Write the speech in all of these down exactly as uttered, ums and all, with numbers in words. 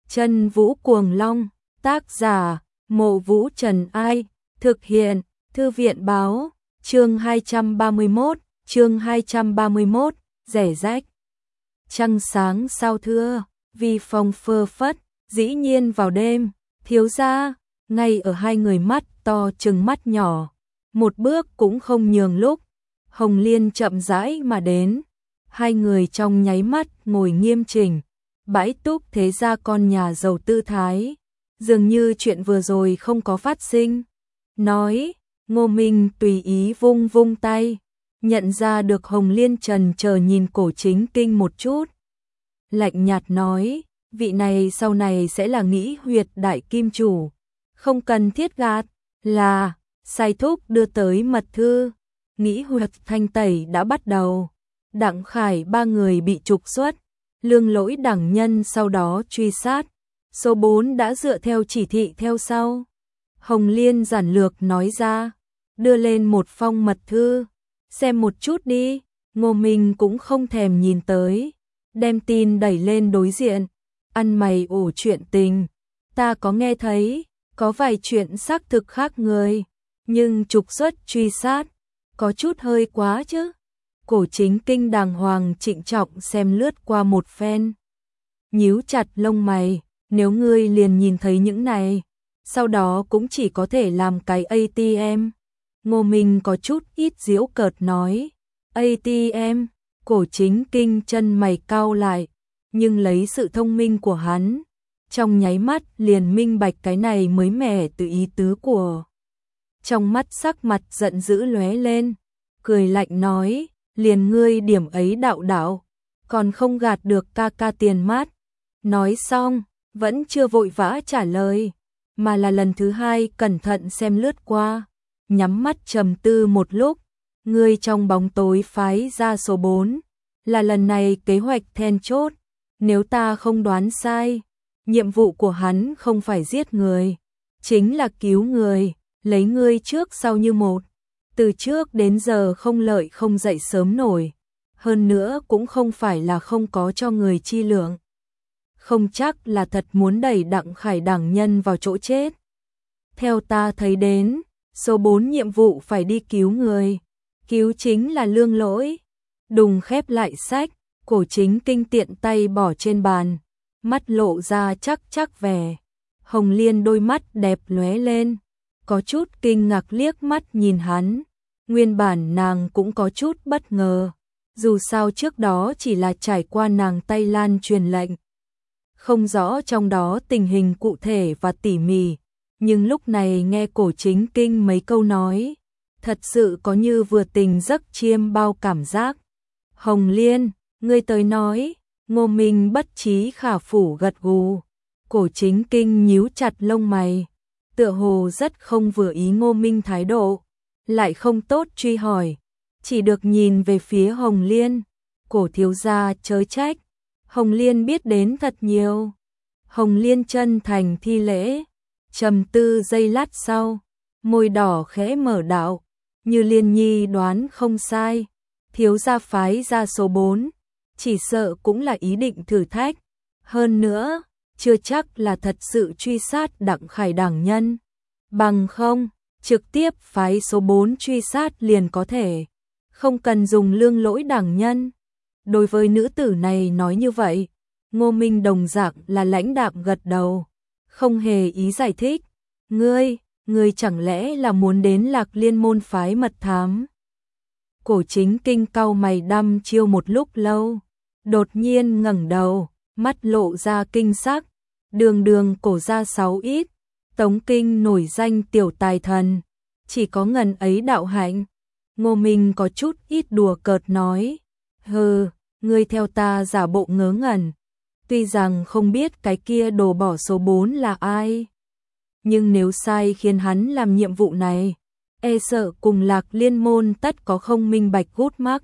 Chân Vũ Cuồng Long, tác giả, Mộ Vũ Trần Ai, thực hiện, Thư viện Báo, chương hai trăm ba mươi mốt, chương hai trăm ba mươi mốt, rẻ rách. Trăng sáng sao thưa, vi phong phơ phất, dĩ nhiên vào đêm, thiếu gia, ngay ở hai người mắt to chừng mắt nhỏ, một bước cũng không nhường lúc, Hồng Liên chậm rãi mà đến, hai người trong nháy mắt ngồi nghiêm chỉnh, bãi túc thế gia con nhà giàu tư thái, dường như chuyện vừa rồi không có phát sinh. Nói, Ngô Minh tùy ý vung vung tay, nhận ra được Hồng Liên trần chờ nhìn Cổ Chính Kinh một chút. Lạnh nhạt nói, vị này sau này sẽ là Nghĩ Huyệt đại kim chủ, không cần thiết gạt, là, sai thúc đưa tới mật thư, Nghĩ Huyệt thanh tẩy đã bắt đầu, Đặng Khải ba người bị trục xuất, Lương Lỗi đẳng nhân sau đó truy sát, số bốn đã dựa theo chỉ thị theo sau. Hồng Liên giản lược nói ra, đưa lên một phong mật thư, xem một chút đi, Ngô Minh cũng không thèm nhìn tới, đem tin đẩy lên đối diện, ăn mày ủ chuyện tình, ta có nghe thấy, có vài chuyện xác thực khác người, nhưng trục xuất truy sát, có chút hơi quá chứ. Cổ Chính Kinh đàng hoàng trịnh trọng xem lướt qua một phen, nhíu chặt lông mày, nếu ngươi liền nhìn thấy những này, sau đó cũng chỉ có thể làm cái a tê em. Ngô Minh có chút ít giễu cợt nói, a tê em, Cổ Chính Kinh chân mày cau lại, nhưng lấy sự thông minh của hắn, trong nháy mắt liền minh bạch cái này mới mẻ từ ý tứ của. Trong mắt sắc mặt giận dữ lóe lên, cười lạnh nói, liền ngươi điểm ấy đạo đạo, còn không gạt được ca ca tiền mát. Nói xong, vẫn chưa vội vã trả lời, mà là lần thứ hai cẩn thận xem lướt qua, nhắm mắt trầm tư một lúc, ngươi trong bóng tối phái ra số bốn, là lần này kế hoạch then chốt, nếu ta không đoán sai, nhiệm vụ của hắn không phải giết người, chính là cứu người, lấy ngươi trước sau như một. Từ trước đến giờ không lợi không dậy sớm nổi, hơn nữa cũng không phải là không có cho người chi lượng. Không chắc là thật muốn đẩy Đặng Khải đẳng nhân vào chỗ chết. Theo ta thấy đến, số bốn nhiệm vụ phải đi cứu người, cứu chính là Lương Lỗi. Đùng khép lại sách, Cổ Chính Kinh tiện tay bỏ trên bàn, mắt lộ ra chắc chắc vẻ. Hồng Liên đôi mắt đẹp lóe lên, có chút kinh ngạc liếc mắt nhìn hắn. Nguyên bản nàng cũng có chút bất ngờ, dù sao trước đó chỉ là trải qua nàng tay lan truyền lệnh. Không rõ trong đó tình hình cụ thể và tỉ mỉ, nhưng lúc này nghe Cổ Chính Kinh mấy câu nói, thật sự có như vừa tình giấc chiêm bao cảm giác. Hồng Liên, ngươi tới nói, Ngô Minh bất trí khả phủ gật gù, Cổ Chính Kinh nhíu chặt lông mày, tựa hồ rất không vừa ý Ngô Minh thái độ. Lại không tốt truy hỏi, chỉ được nhìn về phía Hồng Liên, Cổ thiếu gia chớ trách, Hồng Liên biết đến thật nhiều. Hồng Liên chân thành thi lễ, trầm tư giây lát sau, môi đỏ khẽ mở đạo, như Liên Nhi đoán không sai, thiếu gia phái ra số bốn, chỉ sợ cũng là ý định thử thách, hơn nữa, chưa chắc là thật sự truy sát Đặng Khải đẳng nhân, bằng không trực tiếp phái số bốn truy sát liền có thể, không cần dùng Lương Lỗi đẳng nhân. Đối với nữ tử này nói như vậy, Ngô Minh đồng dạng là lãnh đạm gật đầu, không hề ý giải thích. Ngươi, ngươi chẳng lẽ là muốn đến Lạc Liên môn phái mật thám? Cổ Chính Kinh cau mày đăm chiêu một lúc lâu, đột nhiên ngẩng đầu, mắt lộ ra kinh sắc, đường đường cổ gia sáu ít. Tống Kinh nổi danh tiểu tài thần, chỉ có ngần ấy đạo hạnh. Ngô Minh có chút ít đùa cợt nói, hừ, ngươi theo ta giả bộ ngớ ngẩn, tuy rằng không biết cái kia đồ bỏ số bốn là ai, nhưng nếu sai khiến hắn làm nhiệm vụ này, e sợ cùng Lạc Liên môn tất có không minh bạch gút mắc.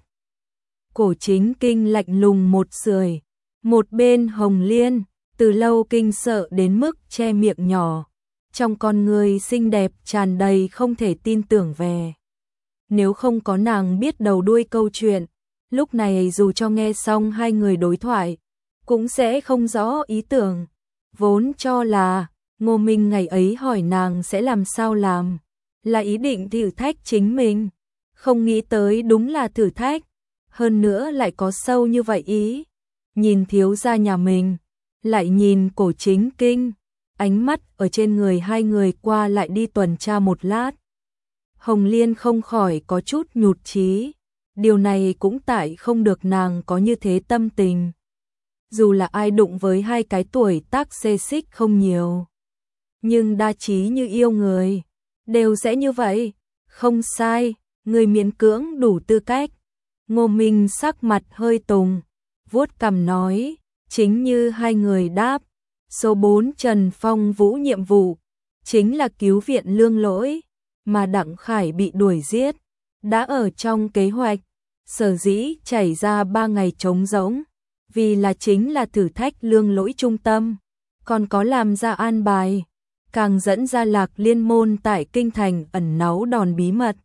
Cổ Chính Kinh lạnh lùng một sưởi, một bên Hồng Liên, từ lâu kinh sợ đến mức che miệng nhỏ. Trong con người xinh đẹp tràn đầy không thể tin tưởng về. Nếu không có nàng biết đầu đuôi câu chuyện, lúc này dù cho nghe xong hai người đối thoại, cũng sẽ không rõ ý tưởng. Vốn cho là Ngô Minh ngày ấy hỏi nàng sẽ làm sao làm, là ý định thử thách chính mình, không nghĩ tới đúng là thử thách, hơn nữa lại có sâu như vậy ý. Nhìn thiếu gia nhà mình, lại nhìn Cổ Chính Kinh, ánh mắt ở trên người hai người qua lại đi tuần tra một lát. Hồng Liên không khỏi có chút nhụt chí, điều này cũng tại không được nàng có như thế tâm tình. Dù là ai đụng với hai cái tuổi tác xê xích không nhiều, nhưng đa trí như yêu người, đều sẽ như vậy. Không sai, người miễn cưỡng đủ tư cách. Ngô Minh sắc mặt hơi tùng, vuốt cằm nói, chính như hai người đáp, số bốn Trần Phong Vũ nhiệm vụ, chính là cứu viện Lương Lỗi, mà Đặng Khải bị đuổi giết, đã ở trong kế hoạch, sở dĩ chảy ra ba ngày trống rỗng, vì là chính là thử thách Lương Lỗi trung tâm, còn có làm ra an bài, càng dẫn ra Lạc Liên môn tại kinh thành ẩn náu đòn bí mật.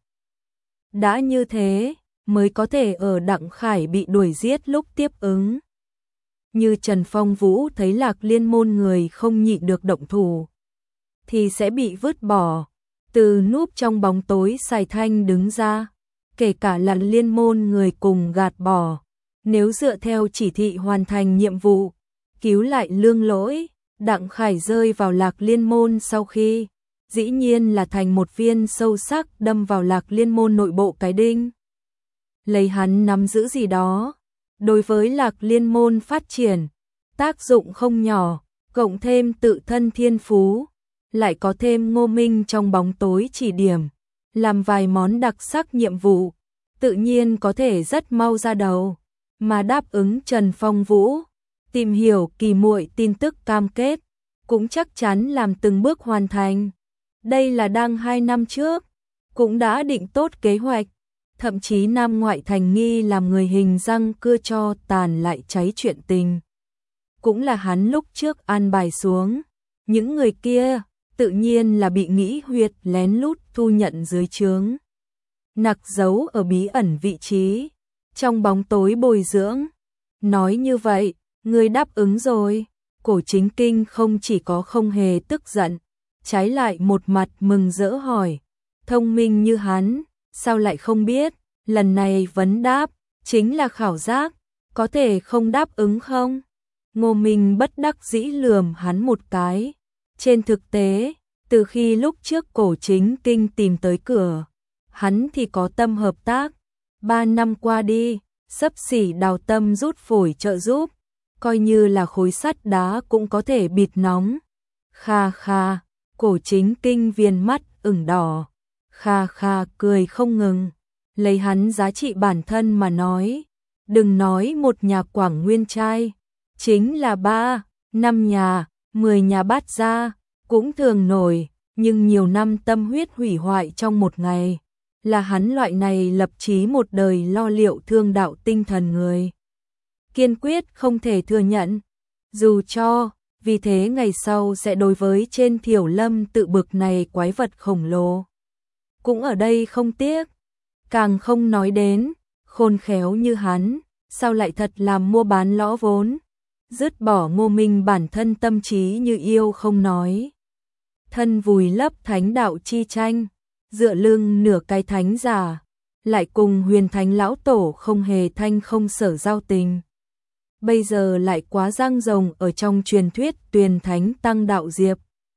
Đã như thế, mới có thể ở Đặng Khải bị đuổi giết lúc tiếp ứng. Như Trần Phong Vũ thấy Lạc Liên môn người không nhịn được động thủ, thì sẽ bị vứt bỏ. Từ núp trong bóng tối Sài Thanh đứng ra, kể cả là Liên môn người cùng gạt bỏ. Nếu dựa theo chỉ thị hoàn thành nhiệm vụ, cứu lại Lương Lỗi, Đặng Khải rơi vào Lạc Liên môn sau khi, dĩ nhiên là thành một viên sâu sắc đâm vào Lạc Liên môn nội bộ cái đinh. Lấy hắn nắm giữ gì đó, đối với Lạc Liên môn phát triển, tác dụng không nhỏ, cộng thêm tự thân thiên phú, lại có thêm Ngô Minh trong bóng tối chỉ điểm, làm vài món đặc sắc nhiệm vụ, tự nhiên có thể rất mau ra đầu, mà đáp ứng Trần Phong Vũ, tìm hiểu kỳ muội tin tức cam kết, cũng chắc chắn làm từng bước hoàn thành. Đây là đang hai năm trước, cũng đã định tốt kế hoạch, thậm chí Nam ngoại thành nghi làm người hình răng cưa cho tàn lại cháy chuyện tình. Cũng là hắn lúc trước an bài xuống, những người kia tự nhiên là bị nghĩ huyệt lén lút thu nhận dưới trướng. Nặc giấu ở bí ẩn vị trí, trong bóng tối bồi dưỡng. Nói như vậy, người đáp ứng rồi. Cổ Chính Kinh không chỉ có không hề tức giận, trái lại một mặt mừng rỡ hỏi, thông minh như hắn, sao lại không biết, lần này vấn đáp, chính là khảo giác, có thể không đáp ứng không? Ngô Minh bất đắc dĩ lườm hắn một cái. Trên thực tế, từ khi lúc trước Cổ Chính Kinh tìm tới cửa, hắn thì có tâm hợp tác. Ba năm qua đi, xấp xỉ đào tâm rút phổi trợ giúp, coi như là khối sắt đá cũng có thể bịt nóng. Kha kha, Cổ Chính Kinh viền mắt ửng đỏ, kha kha cười không ngừng, lấy hắn giá trị bản thân mà nói, đừng nói một nhà Quảng Nguyên trai, chính là ba, năm nhà, mười nhà Bát gia, cũng thường nổi, nhưng nhiều năm tâm huyết hủy hoại trong một ngày, là hắn loại này lập chí một đời lo liệu thương đạo tinh thần người. Kiên quyết không thể thừa nhận, dù cho, vì thế ngày sau sẽ đối với trên Thiểu Lâm tự bực này quái vật khổng lồ. Cũng ở đây không tiếc, càng không nói đến, khôn khéo như hắn, sao lại thật làm mua bán lõ vốn, dứt bỏ Ngô Minh bản thân tâm trí như yêu không nói. Thân vùi lấp thánh đạo chi tranh, dựa lưng nửa cái thánh giả, lại cùng huyền thánh lão tổ không hề thanh không sở giao tình. Bây giờ lại quá giang rồng ở trong truyền thuyết Tuyền Thánh Tăng Đạo Diệp.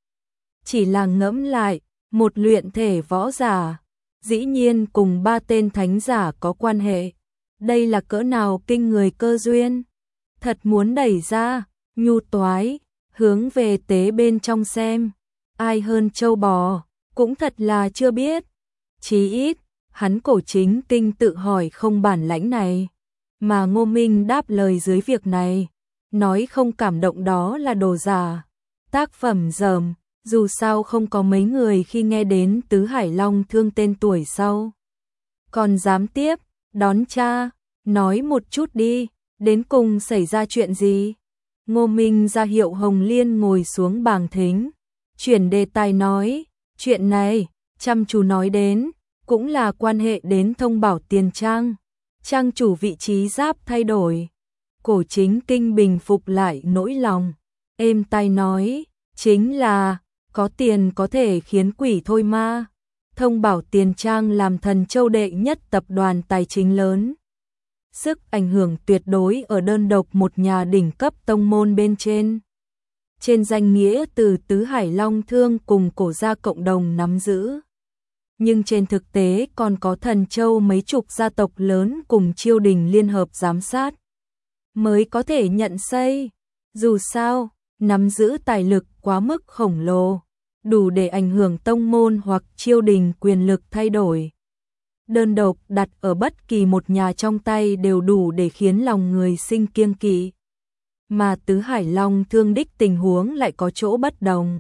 Chỉ là ngẫm lại, một luyện thể võ giả, dĩ nhiên cùng ba tên thánh giả có quan hệ. Đây là cỡ nào kinh người cơ duyên. Thật muốn đẩy ra, nhu toái, hướng về tế bên trong xem. Ai hơn châu bò, cũng thật là chưa biết. Chí ít, hắn Cổ Chính Kinh tự hỏi không bản lãnh này. Mà Ngô Minh đáp lời dưới việc này, nói không cảm động đó là đồ giả. Tác phẩm dởm, dù sao không có mấy người khi nghe đến Tứ Hải Long Thương tên tuổi sau. Còn dám tiếp, đón cha, nói một chút đi, đến cùng xảy ra chuyện gì? Ngô Minh ra hiệu Hồng Liên ngồi xuống bàng thính, chuyển đề tài nói, chuyện này, chăm chú nói đến, cũng là quan hệ đến Thông Bảo Tiền Trang. Trang chủ vị trí giáp thay đổi. Cổ Chính Kinh bình phục lại nỗi lòng. êm tai nói, chính là, có tiền có thể khiến quỷ thôi ma. Thông Bảo Tiền Trang làm Thần Châu đệ nhất tập đoàn tài chính lớn. Sức ảnh hưởng tuyệt đối ở đơn độc một nhà đỉnh cấp tông môn bên trên. Trên danh nghĩa từ Tứ Hải Long Thương cùng Cổ gia cộng đồng nắm giữ. Nhưng trên thực tế còn có Thần Châu mấy chục gia tộc lớn cùng triều đình liên hợp giám sát. Mới có thể nhận xây. Dù sao, nắm giữ tài lực quá mức khổng lồ, đủ để ảnh hưởng tông môn hoặc triều đình quyền lực thay đổi. Đơn độc đặt ở bất kỳ một nhà trong tay đều đủ để khiến lòng người sinh kiêng kỵ. Mà Tứ Hải Long Thương đích tình huống lại có chỗ bất đồng.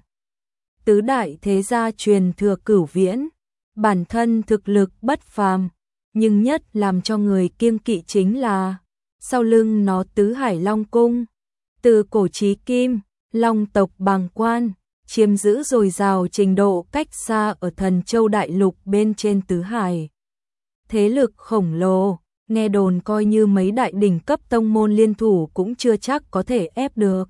Tứ đại thế gia truyền thừa cửu viễn, bản thân thực lực bất phàm, nhưng nhất làm cho người kiêng kỵ chính là sau lưng nó Tứ Hải Long Cung. Từ cổ chí kim, Long tộc bàng quan, chiếm giữ dồi dào trình độ cách xa ở Thần Châu đại lục bên trên Tứ Hải. Thế lực khổng lồ, nghe đồn coi như mấy đại đỉnh cấp tông môn liên thủ cũng chưa chắc có thể ép được.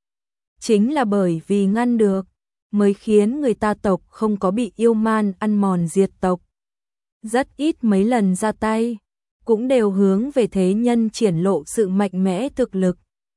Chính là bởi vì ngăn được, mới khiến người ta tộc không có bị yêu man ăn mòn diệt tộc. Rất ít mấy lần ra tay, cũng đều hướng về thế nhân triển lộ sự mạnh mẽ thực lực.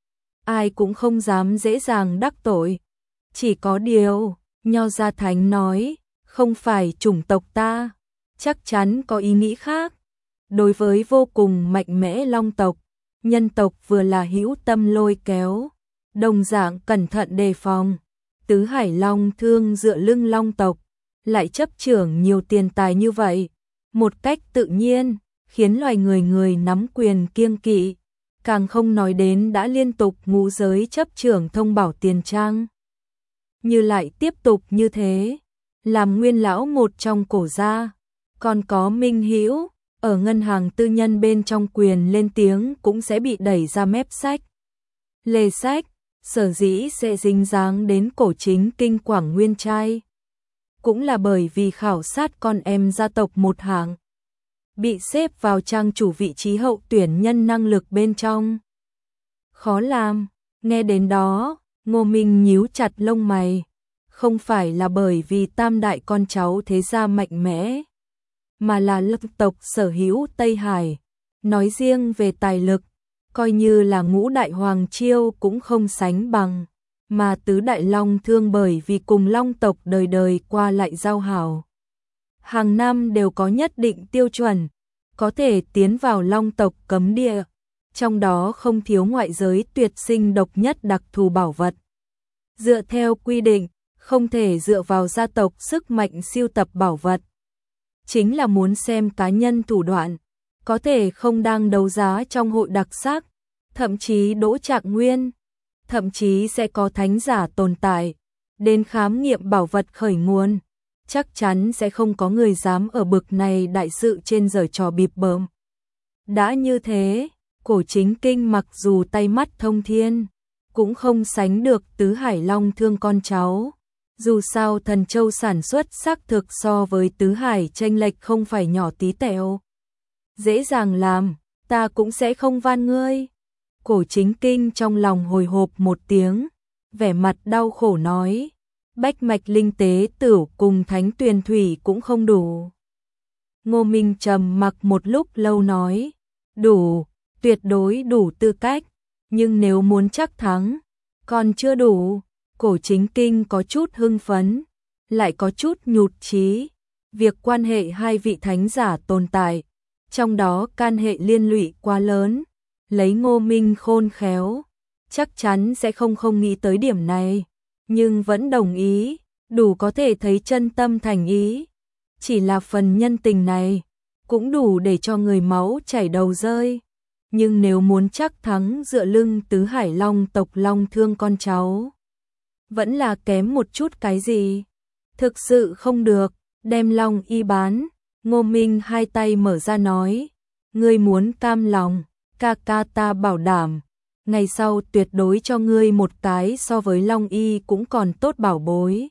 Ai cũng không dám dễ dàng đắc tội. Chỉ có điều, Nho Gia Thánh nói, không phải chủng tộc ta, chắc chắn có ý nghĩ khác. Đối với vô cùng mạnh mẽ Long tộc, nhân tộc vừa là hữu tâm lôi kéo, đồng dạng cẩn thận đề phòng. Tứ Hải Long Thương dựa lưng Long tộc, lại chấp trưởng nhiều tiền tài như vậy, một cách tự nhiên, khiến loài người người nắm quyền kiêng kỵ, càng không nói đến đã liên tục ngũ giới chấp trưởng Thông Bảo Tiền Trang. Như lại tiếp tục như thế, làm nguyên lão một trong cổ gia, còn có Minh Hữu ở ngân hàng tư nhân bên trong quyền lên tiếng cũng sẽ bị đẩy ra mép sách. Lề sách, sở dĩ sẽ dính dáng đến cổ chính kinh Quảng Nguyên trai. Cũng là bởi vì khảo sát con em gia tộc một hạng, bị xếp vào trang chủ vị trí hậu tuyển nhân năng lực bên trong. Khó làm, nghe đến đó, Ngô Minh nhíu chặt lông mày, không phải là bởi vì tam đại con cháu thế gia mạnh mẽ, mà là lực tộc sở hữu Tây Hải, nói riêng về tài lực, coi như là ngũ đại hoàng chiêu cũng không sánh bằng, mà tứ đại Long Thương bởi vì cùng Long tộc đời đời qua lại giao hảo. Hàng năm đều có nhất định tiêu chuẩn, có thể tiến vào Long tộc cấm địa, trong đó không thiếu ngoại giới tuyệt sinh độc nhất đặc thù bảo vật. Dựa theo quy định, không thể dựa vào gia tộc sức mạnh siêu tập bảo vật. Chính là muốn xem cá nhân thủ đoạn, có thể không đang đấu giá trong hội đặc sắc, thậm chí đỗ trạng nguyên, thậm chí sẽ có thánh giả tồn tại, đến khám nghiệm bảo vật khởi nguồn, chắc chắn sẽ không có người dám ở bực này đại sự trên giở trò bịp bợm. Đã như thế, cổ chính kinh mặc dù tay mắt thông thiên, cũng không sánh được Tứ Hải Long Thương con cháu. Dù sao Thần Châu sản xuất xác thực so với Tứ Hải chênh lệch không phải nhỏ tí tẹo. Dễ dàng làm, ta cũng sẽ không van ngươi. Cổ chính kinh trong lòng hồi hộp một tiếng, vẻ mặt đau khổ nói, bách mạch linh tế tửu cùng thánh tuyền thủy cũng không đủ. Ngô Minh trầm mặc một lúc lâu nói, đủ, tuyệt đối đủ tư cách, nhưng nếu muốn chắc thắng, còn chưa đủ. Cổ chính kinh có chút hưng phấn, lại có chút nhụt chí. Việc quan hệ hai vị thánh giả tồn tại, trong đó can hệ liên lụy quá lớn, lấy Ngô Minh khôn khéo, chắc chắn sẽ không không nghĩ tới điểm này, nhưng vẫn đồng ý, đủ có thể thấy chân tâm thành ý. Chỉ là phần nhân tình này, cũng đủ để cho người máu chảy đầu rơi. Nhưng nếu muốn chắc thắng dựa lưng Tứ Hải Long tộc Long Thương con cháu, vẫn là kém một chút cái gì. Thực sự không được, đem Long y bán. Ngô Minh hai tay mở ra nói, ngươi muốn cam lòng, ca ca ta bảo đảm, ngày sau tuyệt đối cho ngươi một cái so với Long y cũng còn tốt bảo bối.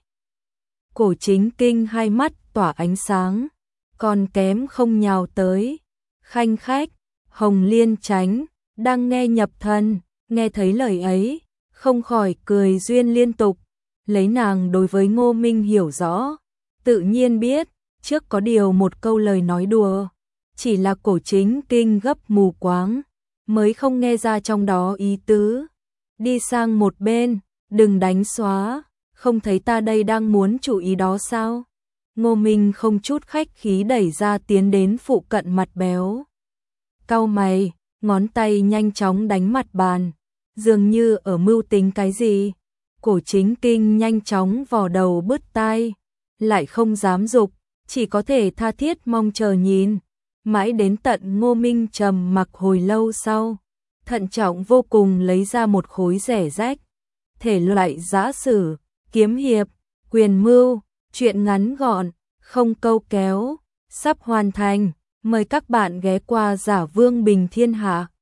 Cổ chính kinh hai mắt tỏa ánh sáng, còn kém không nhào tới. Khanh khách, Hồng Liên Chánh đang nghe nhập thần, nghe thấy lời ấy, không khỏi cười duyên liên tục, lấy nàng đối với Ngô Minh hiểu rõ, tự nhiên biết, trước có điều một câu lời nói đùa, chỉ là Cổ Chính Kinh gấp mù quáng, mới không nghe ra trong đó ý tứ. Đi sang một bên, đừng đánh xóa, không thấy ta đây đang muốn chủ ý đó sao? Ngô Minh không chút khách khí đẩy ra tiến đến phụ cận mặt béo. Cau mày, ngón tay nhanh chóng đánh mặt bàn, dường như ở mưu tính cái gì. Cổ Chính Kinh nhanh chóng vò đầu bứt tai, lại không dám dục, chỉ có thể tha thiết mong chờ nhìn. Mãi đến tận Ngô Minh trầm mặc hồi lâu sau, thận trọng vô cùng lấy ra một khối rẻ rách. Thể loại giã sử, kiếm hiệp, quyền mưu, truyện ngắn gọn, không câu kéo, sắp hoàn thành. Mời các bạn ghé qua Giả Vương Bình Thiên Hạ.